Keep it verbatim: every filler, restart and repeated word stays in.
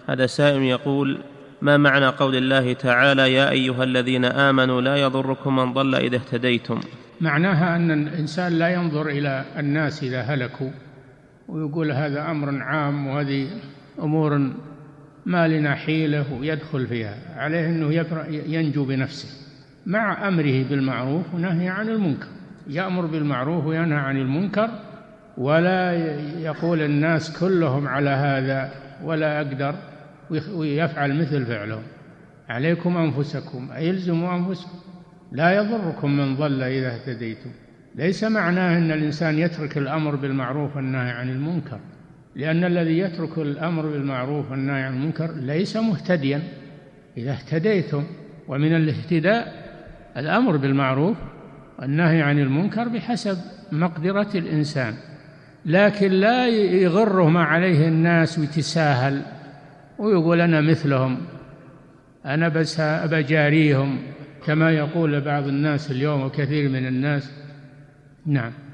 هذا سائل يقول: ما معنى قول الله تعالى: يا أيها الذين آمنوا لا يضركم من ضل إذا اهتديتم؟ معناها أن الإنسان لا ينظر إلى الناس إذا هلكوا ويقول هذا أمر عام وهذه أمور ما لنا حيلة ويدخل فيها، عليه أنه ينجو بنفسه مع أمره بالمعروف ونهي عن المنكر، يأمر بالمعروف وينهى عن المنكر، ولا يقول الناس كلهم على هذا ولا أقدر ويفعل مثل فعلهم. عليكم أنفسكم، أي الزموا أنفسكم، لا يضركم من ضل إذا اهتديتم. ليس معناه أن الإنسان يترك الأمر بالمعروف والنهي عن المنكر، لأن الذي يترك الأمر بالمعروف والنهي عن المنكر ليس مهتديا. إذا اهتديتم، ومن الاهتداء الأمر بالمعروف والنهي عن المنكر بحسب مقدرة الإنسان، لكن لا يغره ما عليه الناس ويتساهل ويقول أنا مثلهم، أنا بس أبجاريهم، كما يقول بعض الناس اليوم وكثير من الناس. نعم.